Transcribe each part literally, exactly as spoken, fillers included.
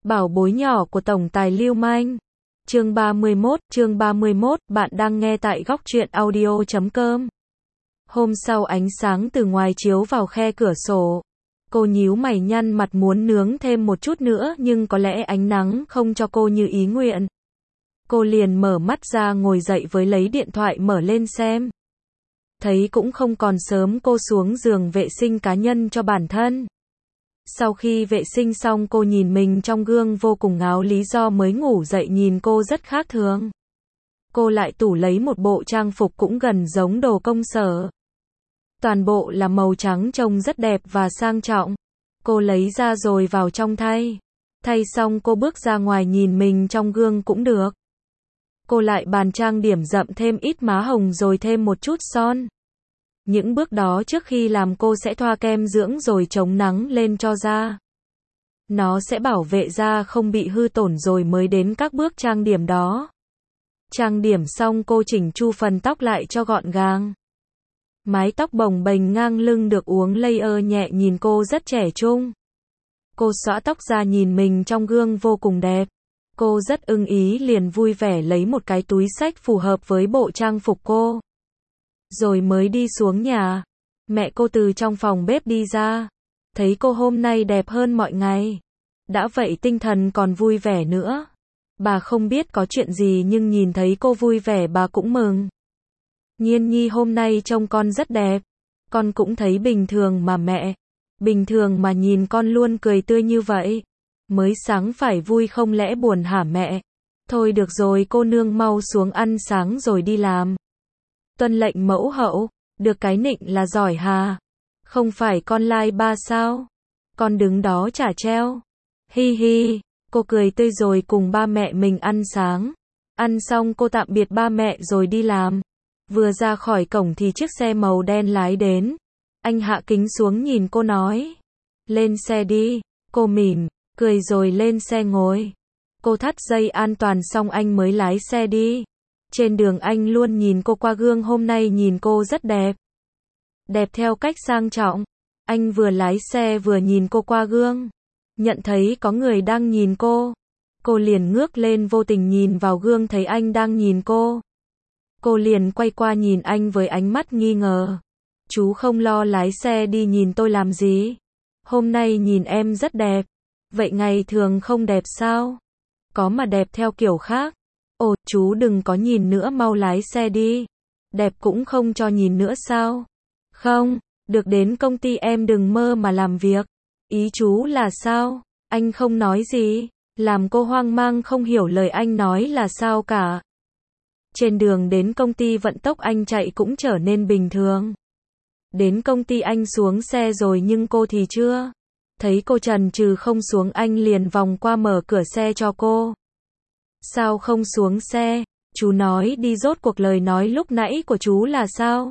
Bảo bối nhỏ của tổng tài Lưu Manh. Chương ba mươi mốt, chương ba mươi mốt, bạn đang nghe tại góc truyện audio chấm com. Hôm sau ánh sáng từ ngoài chiếu vào khe cửa sổ. Cô nhíu mày nhăn mặt muốn nướng thêm một chút nữa nhưng có lẽ ánh nắng không cho cô như ý nguyện. Cô liền mở mắt ra ngồi dậy với lấy điện thoại mở lên xem. Thấy cũng không còn sớm cô xuống giường vệ sinh cá nhân cho bản thân. Sau khi vệ sinh xong cô nhìn mình trong gương vô cùng ngáo lý do mới ngủ dậy nhìn cô rất khác thường. Cô lại tủ lấy một bộ trang phục cũng gần giống đồ công sở. Toàn bộ là màu trắng trông rất đẹp và sang trọng. Cô lấy ra rồi vào trong thay. Thay xong cô bước ra ngoài nhìn mình trong gương cũng được. Cô lại bàn trang điểm rậm thêm ít má hồng rồi thêm một chút son. Những bước đó trước khi làm cô sẽ thoa kem dưỡng rồi chống nắng lên cho da. Nó sẽ bảo vệ da không bị hư tổn rồi mới đến các bước trang điểm đó. Trang điểm xong cô chỉnh chu phần tóc lại cho gọn gàng. Mái tóc bồng bềnh ngang lưng được uốn layer nhẹ nhìn cô rất trẻ trung. Cô xõa tóc ra nhìn mình trong gương vô cùng đẹp. Cô rất ưng ý liền vui vẻ lấy một cái túi xách phù hợp với bộ trang phục cô. Rồi mới đi xuống nhà. Mẹ cô từ trong phòng bếp đi ra. Thấy cô hôm nay đẹp hơn mọi ngày. Đã vậy tinh thần còn vui vẻ nữa. Bà không biết có chuyện gì nhưng nhìn thấy cô vui vẻ bà cũng mừng. Nhiên Nhi hôm nay trông con rất đẹp. Con cũng thấy bình thường mà mẹ. Bình thường mà nhìn con luôn cười tươi như vậy. Mới sáng phải vui không lẽ buồn hả mẹ? Thôi được rồi cô nương mau xuống ăn sáng rồi đi làm. Tuân lệnh mẫu hậu, được cái nịnh là giỏi hà. Không phải con lai ba sao? Con đứng đó chả treo. Hi hi, cô cười tươi rồi cùng ba mẹ mình ăn sáng. Ăn xong cô tạm biệt ba mẹ rồi đi làm. Vừa ra khỏi cổng thì chiếc xe màu đen lái đến. Anh hạ kính xuống nhìn cô nói. Lên xe đi, cô mỉm, cười rồi lên xe ngồi. Cô thắt dây an toàn xong anh mới lái xe đi. Trên đường anh luôn nhìn cô qua gương hôm nay nhìn cô rất đẹp. Đẹp theo cách sang trọng. Anh vừa lái xe vừa nhìn cô qua gương. Nhận thấy có người đang nhìn cô. Cô liền ngước lên vô tình nhìn vào gương thấy anh đang nhìn cô. Cô liền quay qua nhìn anh với ánh mắt nghi ngờ. Chú không lo lái xe đi nhìn tôi làm gì? Hôm nay nhìn em rất đẹp. Vậy ngày thường không đẹp sao? Có mà đẹp theo kiểu khác. Ồ, chú đừng có nhìn nữa mau lái xe đi. Đẹp cũng không cho nhìn nữa sao? Không, được đến công ty em đừng mơ mà làm việc. Ý chú là sao? Anh không nói gì. Làm cô hoang mang không hiểu lời anh nói là sao cả. Trên đường đến công ty vận tốc anh chạy cũng trở nên bình thường. Đến công ty anh xuống xe rồi nhưng cô thì chưa. Thấy cô chần chừ không xuống anh liền vòng qua mở cửa xe cho cô. Sao không xuống xe? Chú nói đi rốt cuộc lời nói lúc nãy của chú là sao?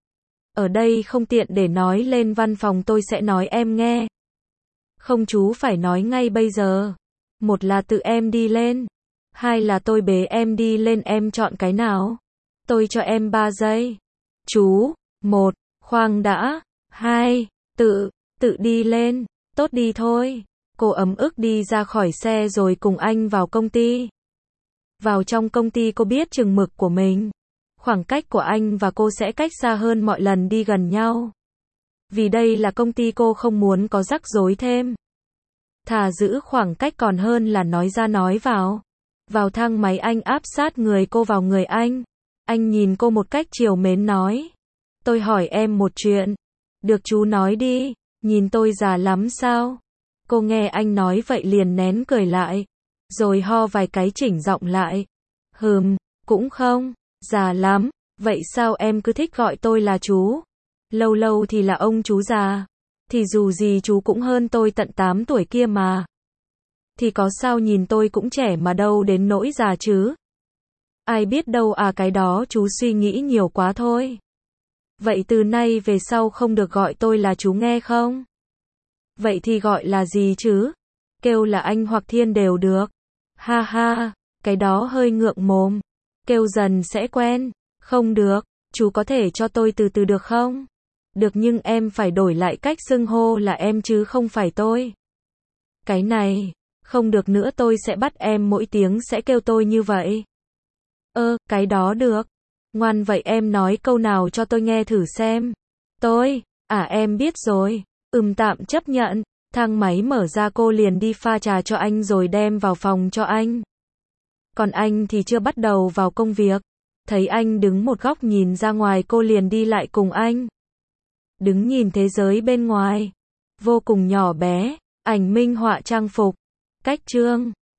Ở đây không tiện để nói lên văn phòng tôi sẽ nói em nghe. Không chú phải nói ngay bây giờ. Một là tự em đi lên. Hai là tôi bế em đi lên em chọn cái nào? Tôi cho em ba giây. Chú, một, khoan đã. Hai, tự, tự đi lên. Tốt đi thôi. Cô ấm ức đi ra khỏi xe rồi cùng anh vào công ty. Vào trong công ty cô biết chừng mực của mình. Khoảng cách của anh và cô sẽ cách xa hơn mọi lần đi gần nhau. Vì đây là công ty cô không muốn có rắc rối thêm. Thà giữ khoảng cách còn hơn là nói ra nói vào. Vào thang máy anh áp sát người cô vào người anh. Anh nhìn cô một cách trìu mến nói. Tôi hỏi em một chuyện. Được chú nói đi. Nhìn tôi già lắm sao? Cô nghe anh nói vậy liền nén cười lại. Rồi ho vài cái chỉnh giọng lại. Hừm, cũng không, già lắm. Vậy sao em cứ thích gọi tôi là chú? Lâu lâu thì là ông chú già. Thì dù gì chú cũng hơn tôi tận tám tuổi kia mà. Thì có sao nhìn tôi cũng trẻ mà đâu đến nỗi già chứ. Ai biết đâu à cái đó chú suy nghĩ nhiều quá thôi. Vậy từ nay về sau không được gọi tôi là chú nghe không? Vậy thì gọi là gì chứ? Kêu là anh hoặc Thiên đều được. Ha ha, cái đó hơi ngượng mồm. Kêu dần sẽ quen. Không được, chú có thể cho tôi từ từ được không? Được nhưng em phải đổi lại cách xưng hô là em chứ không phải tôi. Cái này, Không được nữa tôi sẽ bắt em mỗi tiếng sẽ kêu tôi như vậy. Ơ, cái đó được. Ngoan vậy em nói câu nào cho tôi nghe thử xem. Tôi, à em biết rồi. Ừm tạm chấp nhận. Thang máy mở ra cô liền đi pha trà cho anh rồi đem vào phòng cho anh. Còn anh thì chưa bắt đầu vào công việc. Thấy anh đứng một góc nhìn ra ngoài cô liền đi lại cùng anh. Đứng nhìn thế giới bên ngoài. Vô cùng nhỏ bé. Ảnh minh họa trang phục. Cách chương